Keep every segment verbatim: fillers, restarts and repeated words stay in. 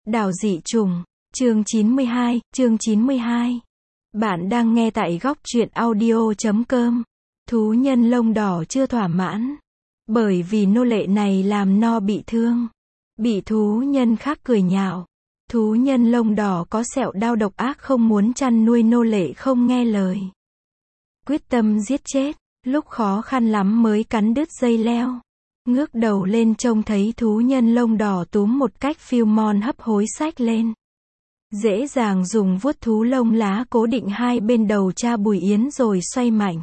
Đảo dị trùng, chương chín mươi hai, chương chín mươi hai. Bạn đang nghe tại góc truyện audio chấm com. Thú nhân lông đỏ chưa thỏa mãn. Bởi vì nô lệ này làm no bị thương. Bị thú nhân khác cười nhạo. Thú nhân lông đỏ có sẹo đao độc ác không muốn chăn nuôi nô lệ không nghe lời. Quyết tâm giết chết, lúc khó khăn lắm mới cắn đứt dây leo. Ngước đầu lên trông thấy thú nhân lông đỏ túm một cách phiêu mon hấp hối xách lên. Dễ dàng dùng vuốt thú lông lá cố định hai bên đầu cha Bùi Yến rồi xoay mạnh.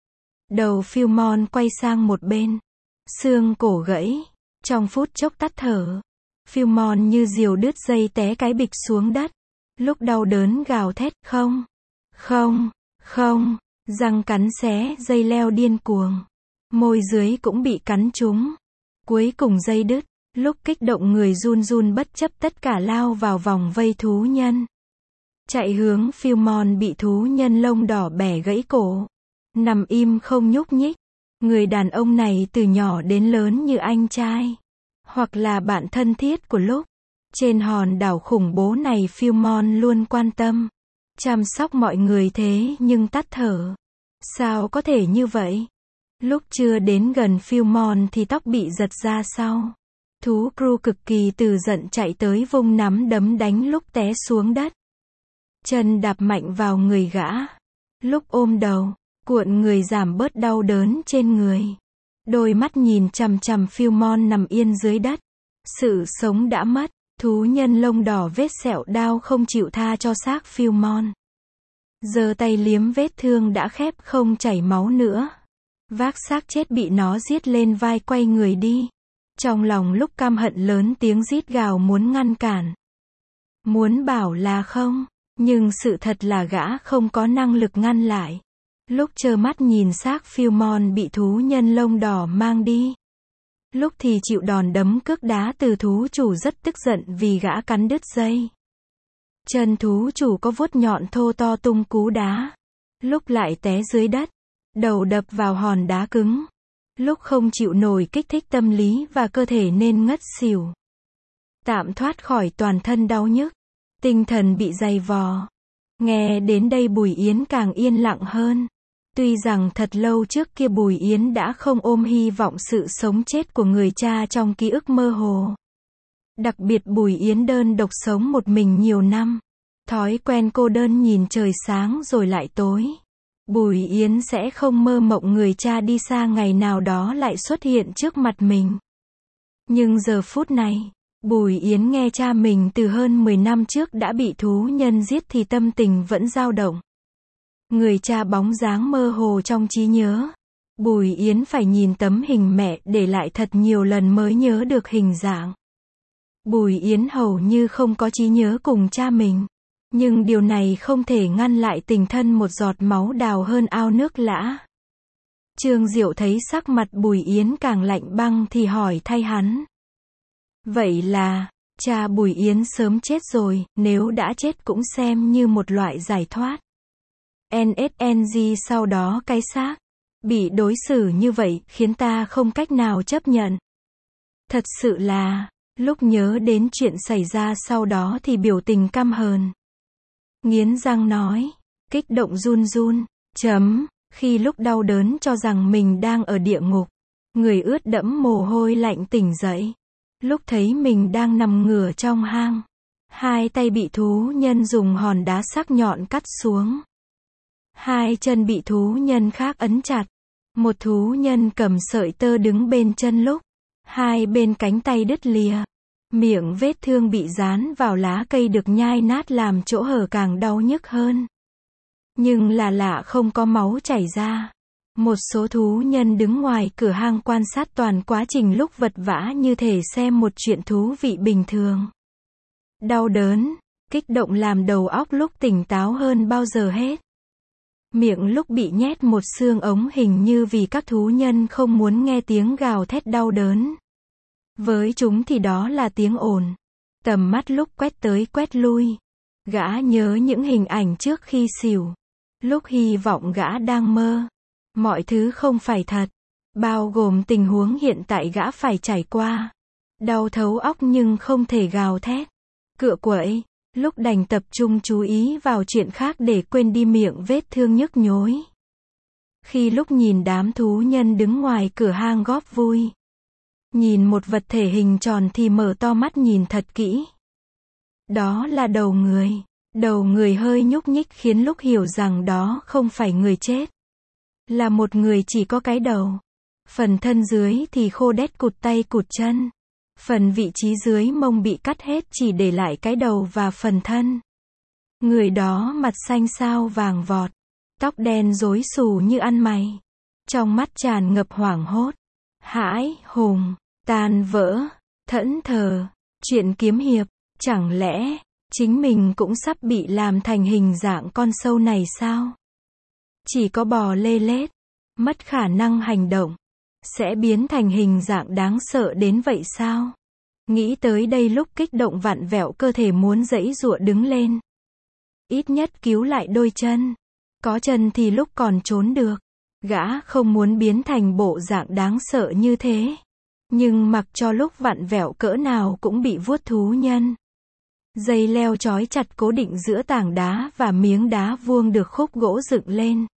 Đầu phiêu mon quay sang một bên. Xương cổ gãy. Trong phút chốc tắt thở. Phiêu mon như diều đứt dây té cái bịch xuống đất. Lúc đau đớn gào thét không, không, không, răng cắn xé dây leo điên cuồng. Môi dưới cũng bị cắn trúng. Cuối cùng dây đứt, lúc kích động người run run bất chấp tất cả lao vào vòng vây thú nhân. Chạy hướng phiêu mon bị thú nhân lông đỏ bẻ gãy cổ. Nằm im không nhúc nhích. Người đàn ông này từ nhỏ đến lớn như anh trai. Hoặc là bạn thân thiết của lúc. Trên hòn đảo khủng bố này phiêu mon luôn quan tâm. Chăm sóc mọi người thế nhưng tắt thở. Sao có thể như vậy? Lúc chưa đến gần phiêu mon thì tóc bị giật ra sau. Thú crew cực kỳ từ giận chạy tới vung nắm đấm đánh lúc té xuống đất. Chân đạp mạnh vào người gã. Lúc ôm đầu, cuộn người giảm bớt đau đớn trên người. Đôi mắt nhìn chằm chằm phiêu mon nằm yên dưới đất. Sự sống đã mất, thú nhân lông đỏ vết sẹo đao không chịu tha cho xác phiêu mon. Giơ tay liếm vết thương đã khép không chảy máu nữa. Vác xác chết bị nó giết lên vai quay người đi. Trong lòng lúc căm hận lớn tiếng rít gào muốn ngăn cản. Muốn bảo là không, nhưng sự thật là gã không có năng lực ngăn lại. Lúc trơ mắt nhìn xác phiêu mon bị thú nhân lông đỏ mang đi. Lúc thì chịu đòn đấm cước đá từ thú chủ rất tức giận vì gã cắn đứt dây. Chân thú chủ có vuốt nhọn thô to tung cú đá. Lúc lại té dưới đất. Đầu đập vào hòn đá cứng. Lúc không chịu nổi kích thích tâm lý và cơ thể nên ngất xỉu. Tạm thoát khỏi toàn thân đau nhức. Tinh thần bị dày vò. Nghe đến đây Bùi Yến càng yên lặng hơn. Tuy rằng thật lâu trước kia Bùi Yến đã không ôm hy vọng sự sống chết của người cha trong ký ức mơ hồ. Đặc biệt Bùi Yến đơn độc sống một mình nhiều năm. Thói quen cô đơn nhìn trời sáng rồi lại tối. Bùi Yến sẽ không mơ mộng người cha đi xa ngày nào đó lại xuất hiện trước mặt mình. Nhưng giờ phút này, Bùi Yến nghe cha mình từ hơn mười năm trước đã bị thú nhân giết thì tâm tình vẫn dao động. Người cha bóng dáng mơ hồ trong trí nhớ. Bùi Yến phải nhìn tấm hình mẹ để lại thật nhiều lần mới nhớ được hình dạng. Bùi Yến hầu như không có trí nhớ cùng cha mình. Nhưng điều này không thể ngăn lại tình thân một giọt máu đào hơn ao nước lã. Trương Diệu thấy sắc mặt Bùi Yến càng lạnh băng thì hỏi thay hắn. Vậy là, cha Bùi Yến sớm chết rồi, nếu đã chết cũng xem như một loại giải thoát. en ét en giê sau đó cái xác. Bị đối xử như vậy khiến ta không cách nào chấp nhận. Thật sự là, lúc nhớ đến chuyện xảy ra sau đó thì biểu tình căm hờn. Nghiến răng nói, kích động run run, chấm, khi lúc đau đớn cho rằng mình đang ở địa ngục. Người ướt đẫm mồ hôi lạnh tỉnh dậy. Lúc thấy mình đang nằm ngửa trong hang. Hai tay bị thú nhân dùng hòn đá sắc nhọn cắt xuống. Hai chân bị thú nhân khác ấn chặt. Một thú nhân cầm sợi tơ đứng bên chân lúc. Hai bên cánh tay đứt lìa. Miệng vết thương bị dán vào lá cây được nhai nát làm chỗ hở càng đau nhức hơn. Nhưng là lạ không có máu chảy ra. Một số thú nhân đứng ngoài cửa hang quan sát toàn quá trình lúc vật vã như thể xem một chuyện thú vị bình thường. Đau đớn, kích động làm đầu óc lúc tỉnh táo hơn bao giờ hết. Miệng lúc bị nhét một xương ống hình như vì các thú nhân không muốn nghe tiếng gào thét đau đớn. Với chúng thì đó là tiếng ồn. Tầm mắt lúc quét tới quét lui. Gã nhớ những hình ảnh trước khi xỉu. Lúc hy vọng gã đang mơ. Mọi thứ không phải thật. Bao gồm tình huống hiện tại gã phải trải qua. Đau thấu óc nhưng không thể gào thét. cựa quậy, lúc đành tập trung chú ý vào chuyện khác để quên đi miệng vết thương nhức nhối. Khi lúc nhìn đám thú nhân đứng ngoài cửa hang góp vui, nhìn một vật thể hình tròn thì mở to mắt nhìn thật kỹ. Đó là đầu người. Đầu người hơi nhúc nhích khiến lúc hiểu rằng đó không phải người chết. Là một người chỉ có cái đầu. Phần thân dưới thì khô đét cụt tay cụt chân. Phần vị trí dưới mông bị cắt hết chỉ để lại cái đầu và phần thân. Người đó mặt xanh xao vàng vọt. Tóc đen rối xù như ăn mày. Trong mắt tràn ngập hoảng hốt. Hãi, hùng, tan vỡ, thẫn thờ. Chuyện kiếm hiệp. Chẳng lẽ chính mình cũng sắp bị làm thành hình dạng con sâu này sao? Chỉ có bò lê lết, mất khả năng hành động, sẽ biến thành hình dạng đáng sợ đến vậy sao? Nghĩ tới đây lúc kích động vặn vẹo cơ thể muốn giãy giụa đứng lên. Ít nhất cứu lại đôi chân. Có chân thì lúc còn trốn được. Gã không muốn biến thành bộ dạng đáng sợ như thế. Nhưng mặc cho lúc vặn vẹo cỡ nào cũng bị vuốt thú nhân. Dây leo trói chặt cố định giữa tảng đá và miếng đá vuông được khúc gỗ dựng lên.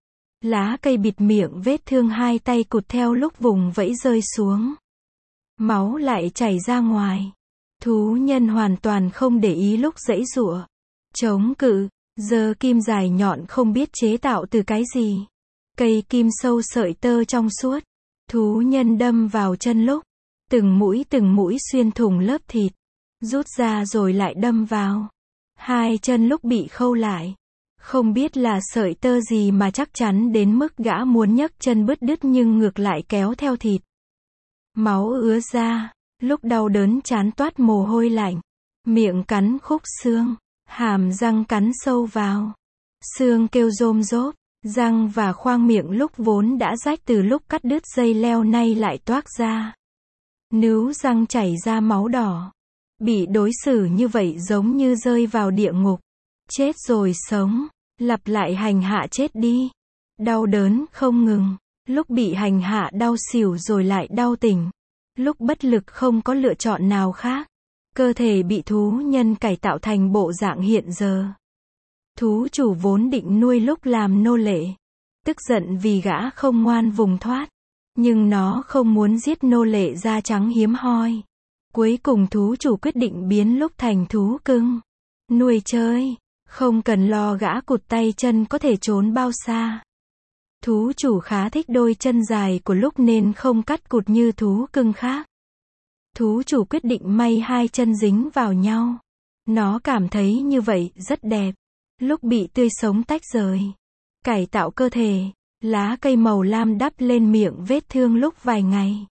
Lá cây bịt miệng vết thương hai tay cụt theo lúc vùng vẫy rơi xuống. Máu lại chảy ra ngoài. Thú nhân hoàn toàn không để ý lúc giãy giụa. Chống cự, giơ kim dài nhọn không biết chế tạo từ cái gì. Cây kim sâu sợi tơ trong suốt. Thú nhân đâm vào chân lúc. Từng mũi từng mũi xuyên thủng lớp thịt. Rút ra rồi lại đâm vào. Hai chân lúc bị khâu lại. Không biết là sợi tơ gì mà chắc chắn đến mức gã muốn nhấc chân bứt đứt nhưng ngược lại kéo theo thịt. Máu ứa ra. Lúc đau đớn trán toát mồ hôi lạnh. Miệng cắn khúc xương. Hàm răng cắn sâu vào. Xương kêu rôm rốp. Răng và khoang miệng lúc vốn đã rách từ lúc cắt đứt dây leo nay lại toác ra. Nướu răng chảy ra máu đỏ. Bị đối xử như vậy giống như rơi vào địa ngục. Chết rồi sống. Lặp lại hành hạ chết đi. Đau đớn không ngừng. Lúc bị hành hạ đau xỉu rồi lại đau tỉnh. Lúc bất lực không có lựa chọn nào khác. Cơ thể bị thú nhân cải tạo thành bộ dạng hiện giờ. Thú chủ vốn định nuôi lúc làm nô lệ. Tức giận vì gã không ngoan vùng thoát. Nhưng nó không muốn giết nô lệ da trắng hiếm hoi. Cuối cùng thú chủ quyết định biến lúc thành thú cưng. Nuôi chơi. Không cần lo gã cụt tay chân có thể trốn bao xa. Thú chủ khá thích đôi chân dài của lúc nên không cắt cụt như thú cưng khác. Thú chủ quyết định may hai chân dính vào nhau. Nó cảm thấy như vậy rất đẹp. Lúc bị tươi sống tách rời. Cải tạo cơ thể. Lá cây màu lam đắp lên miệng vết thương lúc vài ngày.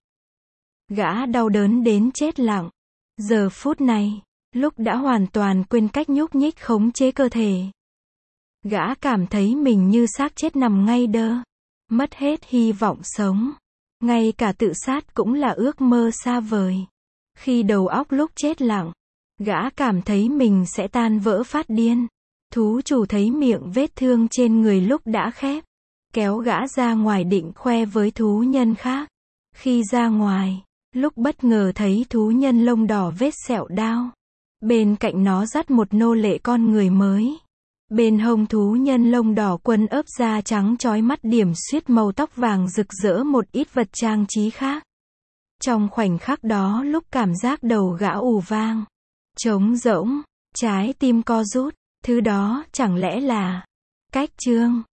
Gã đau đớn đến chết lặng. Giờ phút này, lúc đã hoàn toàn quên cách nhúc nhích khống chế cơ thể. Gã cảm thấy mình như xác chết nằm ngay đơ. Mất hết hy vọng sống. Ngay cả tự sát cũng là ước mơ xa vời. Khi đầu óc lúc chết lặng, gã cảm thấy mình sẽ tan vỡ phát điên. Thú chủ thấy miệng vết thương trên người lúc đã khép. Kéo gã ra ngoài định khoe với thú nhân khác. Khi ra ngoài, lúc bất ngờ thấy thú nhân lông đỏ vết sẹo đao. Bên cạnh nó dắt một nô lệ con người mới. Bên hông thú nhân lông đỏ quần ớp da trắng chói mắt điểm xuyết màu tóc vàng rực rỡ một ít vật trang trí khác. Trong khoảnh khắc đó lúc cảm giác đầu gã ù vang. Trống rỗng, trái tim co rút, thứ đó chẳng lẽ là cách trương.